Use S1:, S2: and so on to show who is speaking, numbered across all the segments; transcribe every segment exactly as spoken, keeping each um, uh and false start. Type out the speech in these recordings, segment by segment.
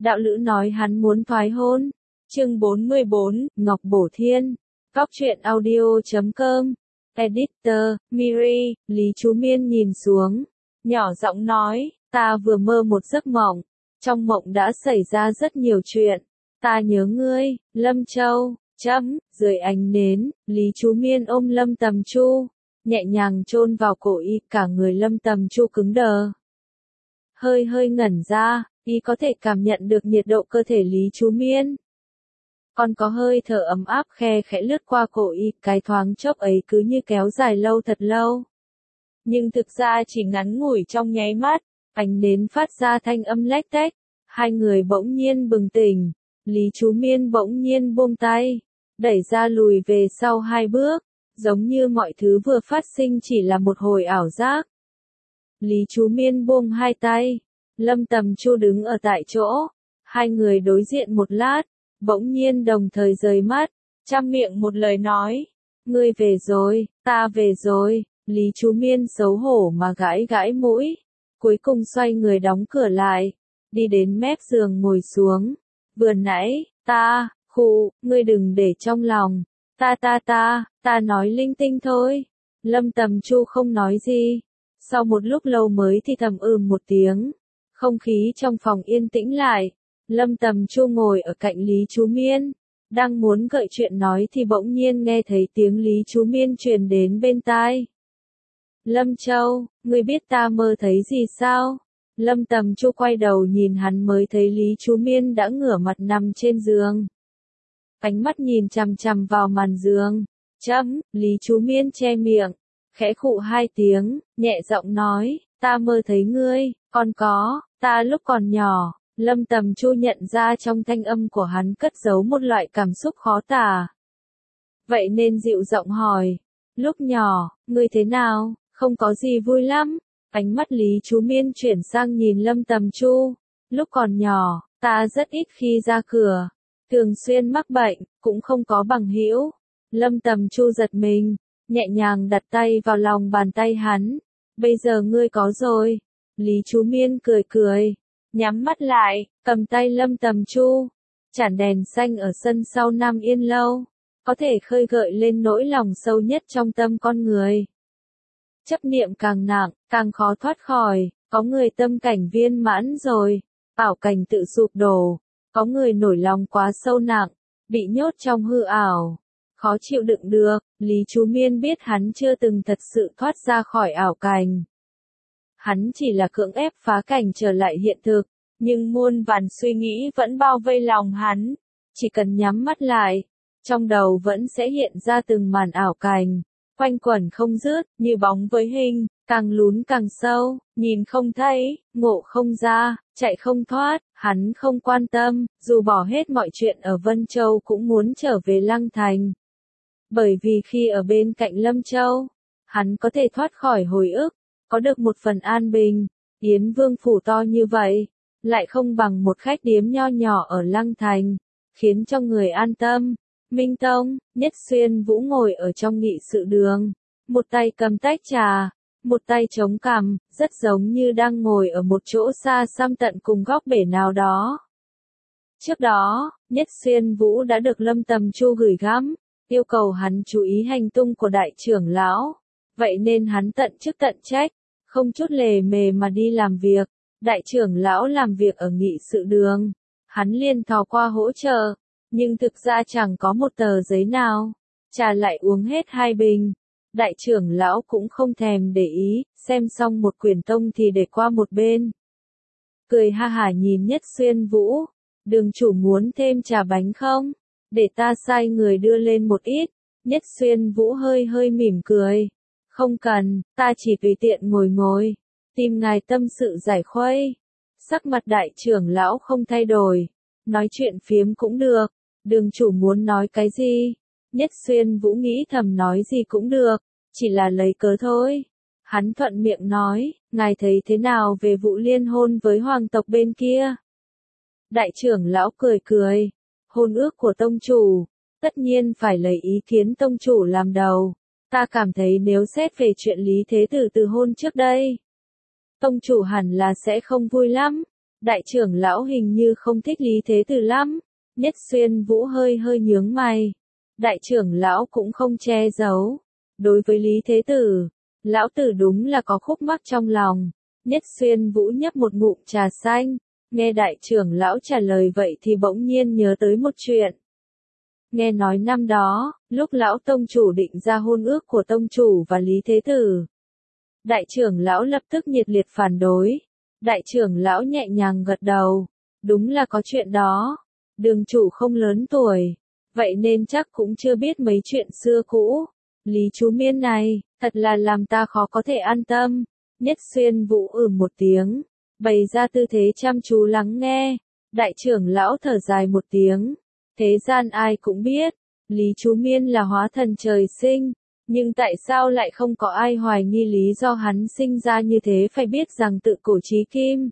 S1: đạo lữ nói hắn muốn thoái hôn. Chương bốn mươi bốn, Ngọc Bổ Thiên. Góc truyện audio chấm com. Editor, Miri. Lý Chú Miên nhìn xuống, nhỏ giọng nói, ta vừa mơ một giấc mộng. Trong mộng đã xảy ra rất nhiều chuyện. Ta nhớ ngươi, Lâm Châu. Chấm, dưới ánh nến, Lý Chú Miên ôm Lâm Tầm Chu, nhẹ nhàng chôn vào cổ y, cả người Lâm Tầm Chu cứng đờ. Hơi hơi ngẩn ra, y có thể cảm nhận được nhiệt độ cơ thể Lý Chú Miên. Còn có hơi thở ấm áp khe khẽ lướt qua cổ y, cái thoáng chốc ấy cứ như kéo dài lâu thật lâu. Nhưng thực ra chỉ ngắn ngủi trong nháy mắt, ánh nến phát ra thanh âm lách tách, hai người bỗng nhiên bừng tỉnh, Lý Chú Miên bỗng nhiên buông tay, đẩy ra lùi về sau hai bước, giống như mọi thứ vừa phát sinh chỉ là một hồi ảo giác. Lý Chú Miên buông hai tay, Lâm Tầm Chu đứng ở tại chỗ, hai người đối diện một lát, bỗng nhiên đồng thời rời mắt, trăm miệng một lời nói, ngươi về rồi, ta về rồi. Lý Chú Miên xấu hổ mà gãi gãi mũi, cuối cùng xoay người đóng cửa lại, đi đến mép giường ngồi xuống. Vừa nãy, ta, khụ, ngươi đừng để trong lòng, ta ta ta, ta nói linh tinh thôi. Lâm Tầm Chu không nói gì, sau một lúc lâu mới thì thầm ừm một tiếng, không khí trong phòng yên tĩnh lại. Lâm Tầm Chu ngồi ở cạnh Lý Chú Miên, đang muốn gợi chuyện nói thì bỗng nhiên nghe thấy tiếng Lý Chú Miên truyền đến bên tai. Lâm Châu, ngươi biết ta mơ thấy gì sao? Lâm Tầm Chu quay đầu nhìn hắn mới thấy Lý Chú Miên đã ngửa mặt nằm trên giường. Ánh mắt nhìn chằm chằm vào màn giường. Chấm, Lý Chú Miên che miệng, khẽ khụ hai tiếng, nhẹ giọng nói, ta mơ thấy ngươi, còn có, ta lúc còn nhỏ. Lâm Tầm Chu nhận ra trong thanh âm của hắn cất giấu một loại cảm xúc khó tả. Vậy nên dịu giọng hỏi, lúc nhỏ, ngươi thế nào, không có gì vui lắm. Ánh mắt Lý Chú Miên chuyển sang nhìn Lâm Tầm Chu, lúc còn nhỏ, ta rất ít khi ra cửa, thường xuyên mắc bệnh, cũng không có bằng hữu. Lâm Tầm Chu giật mình, nhẹ nhàng đặt tay vào lòng bàn tay hắn, bây giờ ngươi có rồi. Lý Chú Miên cười cười, nhắm mắt lại, cầm tay Lâm Tầm Chu. Chản đèn xanh ở sân sau Nam Yên Lâu, có thể khơi gợi lên nỗi lòng sâu nhất trong tâm con người. Chấp niệm càng nặng, càng khó thoát khỏi, có người tâm cảnh viên mãn rồi, ảo cảnh tự sụp đổ, có người nổi lòng quá sâu nặng, bị nhốt trong hư ảo, khó chịu đựng được. Lý Chú Miên biết hắn chưa từng thật sự thoát ra khỏi ảo cảnh. Hắn chỉ là cưỡng ép phá cảnh trở lại hiện thực, nhưng muôn vàn suy nghĩ vẫn bao vây lòng hắn, chỉ cần nhắm mắt lại, trong đầu vẫn sẽ hiện ra từng màn ảo cảnh, quanh quẩn không dứt, như bóng với hình, càng lún càng sâu, nhìn không thấy, ngộ không ra, chạy không thoát. Hắn không quan tâm, dù bỏ hết mọi chuyện ở Vân Châu cũng muốn trở về Lăng Thành. Bởi vì khi ở bên cạnh Lâm Châu, hắn có thể thoát khỏi hồi ức, có được một phần an bình. Yến Vương phủ to như vậy, lại không bằng một khách điếm nho nhỏ ở Lăng Thành, khiến cho người an tâm. Minh Tông, Nhất Xuyên Vũ ngồi ở trong nghị sự đường, một tay cầm tách trà, một tay chống cằm, rất giống như đang ngồi ở một chỗ xa xăm tận cùng góc bể nào đó. Trước đó, Nhất Xuyên Vũ đã được Lâm Tầm Chu gửi gắm, yêu cầu hắn chú ý hành tung của đại trưởng lão, vậy nên hắn tận chức tận trách, không chút lề mề mà đi làm việc. Đại trưởng lão làm việc ở nghị sự đường, hắn liền thò qua hỗ trợ, nhưng thực ra chẳng có một tờ giấy nào, trà lại uống hết hai bình. Đại trưởng lão cũng không thèm để ý, xem xong một quyển tông thì để qua một bên. Cười ha hả nhìn Nhất Xuyên Vũ, đường chủ muốn thêm trà bánh không? Để ta sai người đưa lên một ít. Nhất Xuyên Vũ hơi hơi mỉm cười, không cần, ta chỉ tùy tiện ngồi ngồi, tìm ngài tâm sự giải khuây. Sắc mặt đại trưởng lão không thay đổi, nói chuyện phiếm cũng được, đường chủ muốn nói cái gì? Nhất Xuyên Vũ nghĩ thầm nói gì cũng được, chỉ là lấy cớ thôi. Hắn thuận miệng nói, ngài thấy thế nào về vụ liên hôn với hoàng tộc bên kia? Đại trưởng lão cười cười, hôn ước của tông chủ, tất nhiên phải lấy ý kiến tông chủ làm đầu. Ta cảm thấy nếu xét về chuyện Lý Thế Tử từ hôn trước đây, tông chủ hẳn là sẽ không vui lắm. Đại trưởng lão hình như không thích Lý Thế Tử lắm. Nhất Xuyên Vũ hơi hơi nhướng mày. Đại trưởng lão cũng không che giấu. Đối với Lý Thế Tử, lão tử đúng là có khúc mắc trong lòng. Nhất Xuyên Vũ nhấp một ngụm trà xanh. Nghe đại trưởng lão trả lời vậy thì bỗng nhiên nhớ tới một chuyện. Nghe nói năm đó, lúc lão tông chủ định ra hôn ước của tông chủ và Lý Thế Tử, đại trưởng lão lập tức nhiệt liệt phản đối. Đại trưởng lão nhẹ nhàng gật đầu. Đúng là có chuyện đó. Đường chủ không lớn tuổi, vậy nên chắc cũng chưa biết mấy chuyện xưa cũ. Lý Chú Miên này, thật là làm ta khó có thể an tâm. Nhất Xuyên Vũ ừ một tiếng, bày ra tư thế chăm chú lắng nghe. Đại trưởng lão thở dài một tiếng. Thế gian ai cũng biết, Lý Chú Miên là hóa thần trời sinh. Nhưng tại sao lại không có ai hoài nghi lý do hắn sinh ra như thế? Phải biết rằng tự cổ chí kim,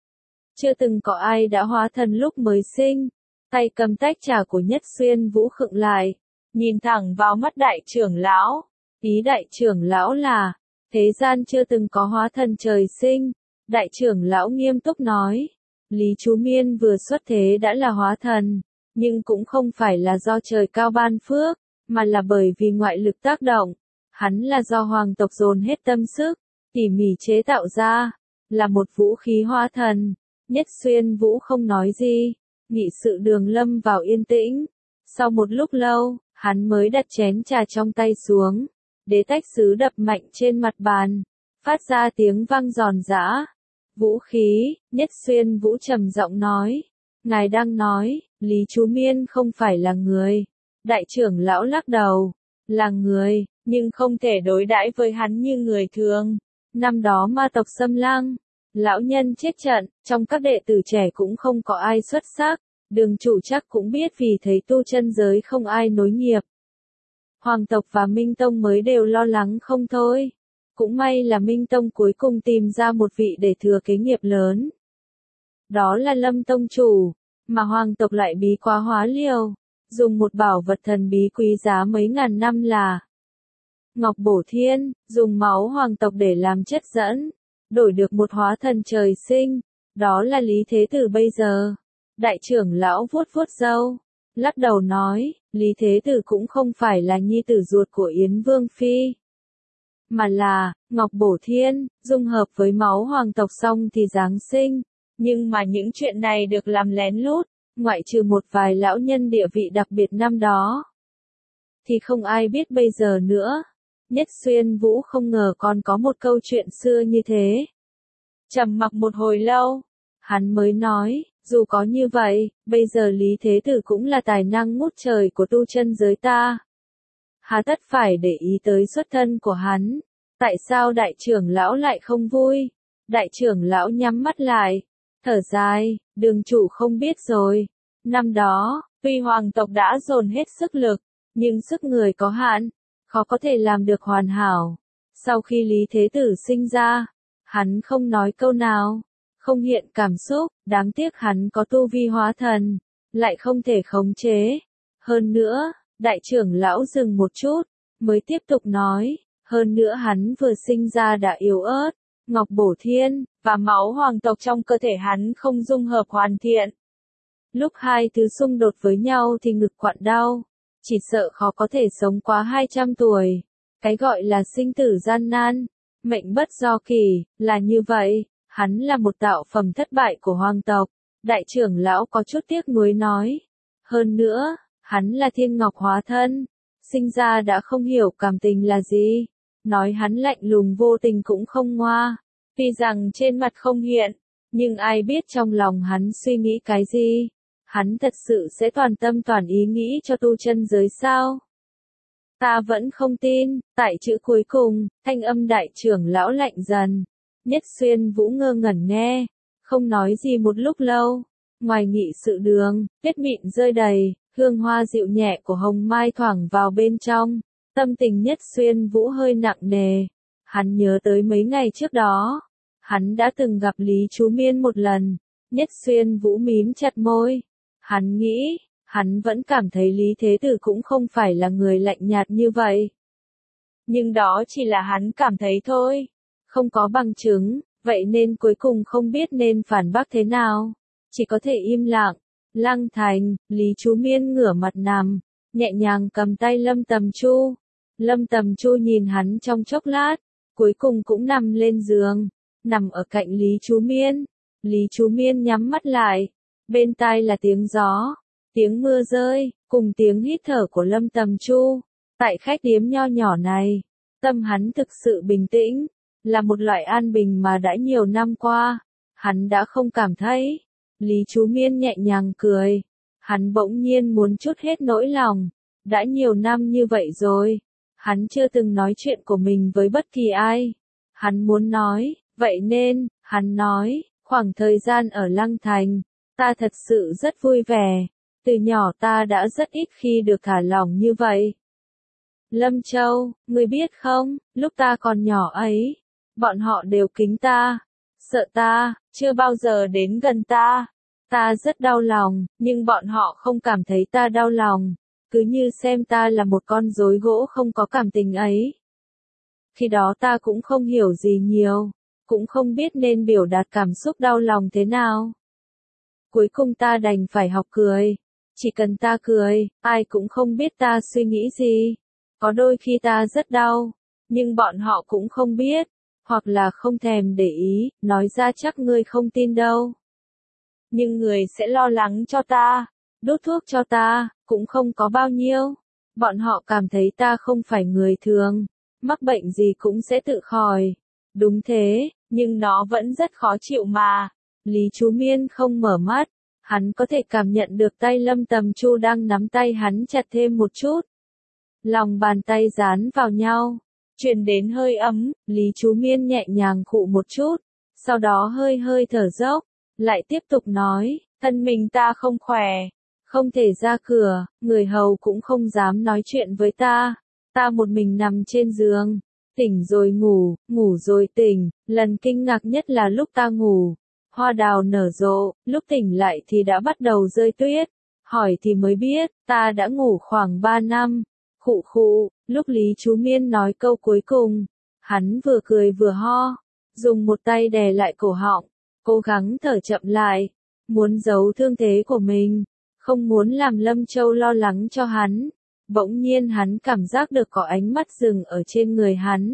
S1: chưa từng có ai đã hóa thần lúc mới sinh. Tay cầm tách trà của Nhất Xuyên Vũ khựng lại, nhìn thẳng vào mắt đại trưởng lão. Ý đại trưởng lão là, thế gian chưa từng có hóa thần trời sinh. Đại trưởng lão nghiêm túc nói, Lý Chú Miên vừa xuất thế đã là hóa thần, nhưng cũng không phải là do trời cao ban phước, mà là bởi vì ngoại lực tác động. Hắn là do hoàng tộc dồn hết tâm sức, tỉ mỉ chế tạo ra, là một vũ khí hóa thần. Nhất Xuyên Vũ không nói gì, nghị sự đường lâm vào yên tĩnh. Sau một lúc lâu, hắn mới đặt chén trà trong tay xuống, đế tách sứ đập mạnh trên mặt bàn, phát ra tiếng vang giòn giã. Vũ khí, Nhất Xuyên Vũ trầm giọng nói, ngài đang nói, Lý Chú Miên không phải là người. Đại trưởng lão lắc đầu, là người, nhưng không thể đối đãi với hắn như người thường. Năm đó ma tộc xâm lăng, lão nhân chết trận, trong các đệ tử trẻ cũng không có ai xuất sắc. Đường chủ chắc cũng biết vì thấy tu chân giới không ai nối nghiệp. Hoàng tộc và Minh Tông mới đều lo lắng không thôi. Cũng may là Minh Tông cuối cùng tìm ra một vị để thừa kế nghiệp lớn. Đó là Lâm Tông chủ, mà hoàng tộc lại bí quá hóa liều, dùng một bảo vật thần bí quý giá mấy ngàn năm là Ngọc Bổ Thiên, dùng máu hoàng tộc để làm chất dẫn, đổi được một hóa thần trời sinh, đó là Lý Thế Tử bây giờ. Đại trưởng lão vuốt vuốt râu, lắc đầu nói, Lý Thế Tử cũng không phải là nhi tử ruột của Yến Vương Phi, mà là Ngọc Bổ Thiên, dung hợp với máu hoàng tộc xong thì giáng sinh. Nhưng mà những chuyện này được làm lén lút, ngoại trừ một vài lão nhân địa vị đặc biệt năm đó, thì không ai biết bây giờ nữa. Nhất Xuyên Vũ không ngờ còn có một câu chuyện xưa như thế. Trầm mặc một hồi lâu, hắn mới nói, dù có như vậy, bây giờ Lý Thế Tử cũng là tài năng ngút trời của tu chân giới ta. Hà tất phải để ý tới xuất thân của hắn. Tại sao đại trưởng lão lại không vui? Đại trưởng lão nhắm mắt lại, thở dài, đường chủ không biết rồi. Năm đó, tuy hoàng tộc đã dồn hết sức lực, nhưng sức người có hạn, khó có thể làm được hoàn hảo. Sau khi Lý Thế Tử sinh ra, hắn không nói câu nào, không hiện cảm xúc, đáng tiếc hắn có tu vi hóa thần, lại không thể khống chế. Hơn nữa, đại trưởng lão dừng một chút, mới tiếp tục nói, hơn nữa hắn vừa sinh ra đã yếu ớt, Ngọc Bổ Thiên, và máu hoàng tộc trong cơ thể hắn không dung hợp hoàn thiện. Lúc hai thứ xung đột với nhau thì ngực quặn đau, chỉ sợ khó có thể sống quá hai trăm tuổi. Cái gọi là sinh tử gian nan, mệnh bất do kỳ, là như vậy. Hắn là một tạo phẩm thất bại của hoàng tộc. Đại trưởng lão có chút tiếc nuối nói. Hơn nữa, hắn là thiên ngọc hóa thân, sinh ra đã không hiểu cảm tình là gì. Nói hắn lạnh lùng vô tình cũng không ngoa. Tuy rằng trên mặt không hiện, nhưng ai biết trong lòng hắn suy nghĩ cái gì. Hắn thật sự sẽ toàn tâm toàn ý nghĩ cho tu chân giới sao? Ta vẫn không tin. Tại chữ cuối cùng, thanh âm đại trưởng lão lạnh dần. Nhất Xuyên Vũ ngơ ngẩn nghe, không nói gì một lúc lâu. Ngoài nghị sự đường, tuyết mịn rơi đầy, hương hoa dịu nhẹ của hồng mai thoảng vào bên trong. Tâm tình Nhất Xuyên Vũ hơi nặng nề. Hắn nhớ tới mấy ngày trước đó, hắn đã từng gặp Lý Chú Miên một lần. Nhất Xuyên Vũ mím chặt môi. Hắn nghĩ, hắn vẫn cảm thấy Lý Thế Tử cũng không phải là người lạnh nhạt như vậy. Nhưng đó chỉ là hắn cảm thấy thôi, không có bằng chứng, vậy nên cuối cùng không biết nên phản bác thế nào, chỉ có thể im lặng. Lăng Thành, Lý Chú Miên ngửa mặt nằm, nhẹ nhàng cầm tay Lâm Tầm Chu. Lâm Tầm Chu nhìn hắn trong chốc lát, cuối cùng cũng nằm lên giường, nằm ở cạnh Lý Chú Miên. Lý Chú Miên nhắm mắt lại, bên tai là tiếng gió, tiếng mưa rơi, cùng tiếng hít thở của Lâm Tầm Chu. Tại khách điếm nho nhỏ này, tâm hắn thực sự bình tĩnh, là một loại an bình mà đã nhiều năm qua, hắn đã không cảm thấy. Lý Chú Miên nhẹ nhàng cười, hắn bỗng nhiên muốn trút hết nỗi lòng, đã nhiều năm như vậy rồi, hắn chưa từng nói chuyện của mình với bất kỳ ai. Hắn muốn nói, vậy nên, hắn nói, khoảng thời gian ở Lăng Thành, ta thật sự rất vui vẻ, từ nhỏ ta đã rất ít khi được thả lỏng như vậy. Lâm Châu, ngươi biết không, lúc ta còn nhỏ ấy, bọn họ đều kính ta, sợ ta, chưa bao giờ đến gần ta. Ta rất đau lòng, nhưng bọn họ không cảm thấy ta đau lòng, cứ như xem ta là một con rối gỗ không có cảm tình ấy. Khi đó ta cũng không hiểu gì nhiều, cũng không biết nên biểu đạt cảm xúc đau lòng thế nào. Cuối cùng ta đành phải học cười, chỉ cần ta cười, ai cũng không biết ta suy nghĩ gì. Có đôi khi ta rất đau, nhưng bọn họ cũng không biết, hoặc là không thèm để ý, nói ra chắc ngươi không tin đâu. Nhưng người sẽ lo lắng cho ta, đút thuốc cho ta, cũng không có bao nhiêu. Bọn họ cảm thấy ta không phải người thường, mắc bệnh gì cũng sẽ tự khỏi. Đúng thế, nhưng nó vẫn rất khó chịu mà. Lý Chú Miên không mở mắt, hắn có thể cảm nhận được tay Lâm Tầm Chu đang nắm tay hắn chặt thêm một chút. Lòng bàn tay dán vào nhau, truyền đến hơi ấm, Lý Chú Miên nhẹ nhàng khụ một chút, sau đó hơi hơi thở dốc, lại tiếp tục nói, thân mình ta không khỏe, không thể ra cửa, người hầu cũng không dám nói chuyện với ta, ta một mình nằm trên giường, tỉnh rồi ngủ, ngủ rồi tỉnh, lần kinh ngạc nhất là lúc ta ngủ, hoa đào nở rộ, lúc tỉnh lại thì đã bắt đầu rơi tuyết, hỏi thì mới biết, ta đã ngủ khoảng ba năm. Khụ khụ, lúc Lý Chú Miên nói câu cuối cùng, hắn vừa cười vừa ho, dùng một tay đè lại cổ họng, cố gắng thở chậm lại, muốn giấu thương thế của mình, không muốn làm Lâm Châu lo lắng cho hắn. Bỗng nhiên hắn cảm giác được có ánh mắt dừng ở trên người hắn.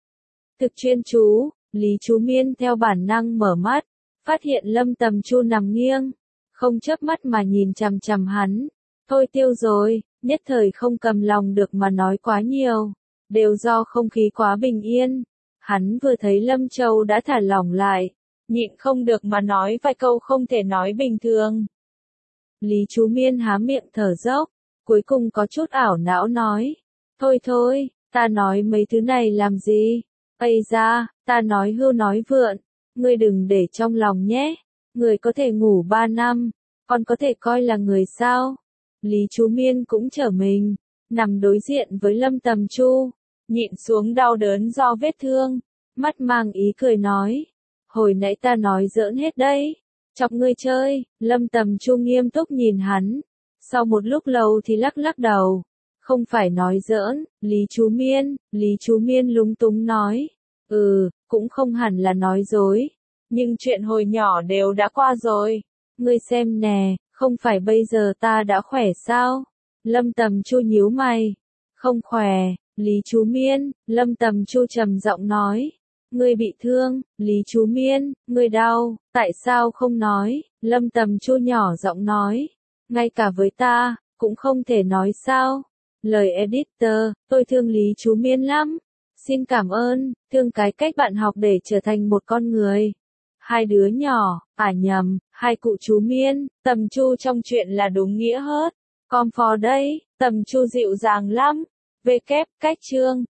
S1: Thực chuyên chú, Lý Chú Miên theo bản năng mở mắt, phát hiện Lâm Tầm Chu nằm nghiêng, không chớp mắt mà nhìn chằm chằm hắn. Thôi tiêu rồi, nhất thời không cầm lòng được mà nói quá nhiều, đều do không khí quá bình yên. Hắn vừa thấy Lâm Châu đã thả lỏng lại, nhịn không được mà nói vài câu không thể nói bình thường. Lý Chú Miên há miệng thở dốc, cuối cùng có chút ảo não nói, thôi thôi, ta nói mấy thứ này làm gì, ây ra, ta nói hưu nói vượn, ngươi đừng để trong lòng nhé, người có thể ngủ ba năm, còn có thể coi là người sao. Lý Chú Miên cũng trở mình, nằm đối diện với Lâm Tầm Chu, nhịn xuống đau đớn do vết thương, mắt mang ý cười nói, hồi nãy ta nói giỡn hết đấy, chọc ngươi chơi. Lâm Tầm Chu nghiêm túc nhìn hắn, sau một lúc lâu thì lắc lắc đầu, không phải nói giỡn. Lý Chú Miên, Lý Chú Miên lúng túng nói, ừ, cũng không hẳn là nói dối, nhưng chuyện hồi nhỏ đều đã qua rồi, ngươi xem nè. Không phải bây giờ ta đã khỏe sao? Lâm Tầm Chu nhíu mày. Không khỏe, Lý Chú Miên, Lâm Tầm Chu trầm giọng nói. Ngươi bị thương, Lý Chú Miên, ngươi đau, tại sao không nói? Lâm Tầm Chu nhỏ giọng nói. Ngay cả với ta, cũng không thể nói sao? Lời editor, tôi thương Lý Chú Miên lắm. Xin cảm ơn, thương cái cách bạn học để trở thành một con người. Hai đứa nhỏ, à nhầm, hai cụ chú Miên, Tầm Chu trong chuyện là đúng nghĩa hết. Con phò đây, Tầm Chu dịu dàng lắm. Về kép, cách chương.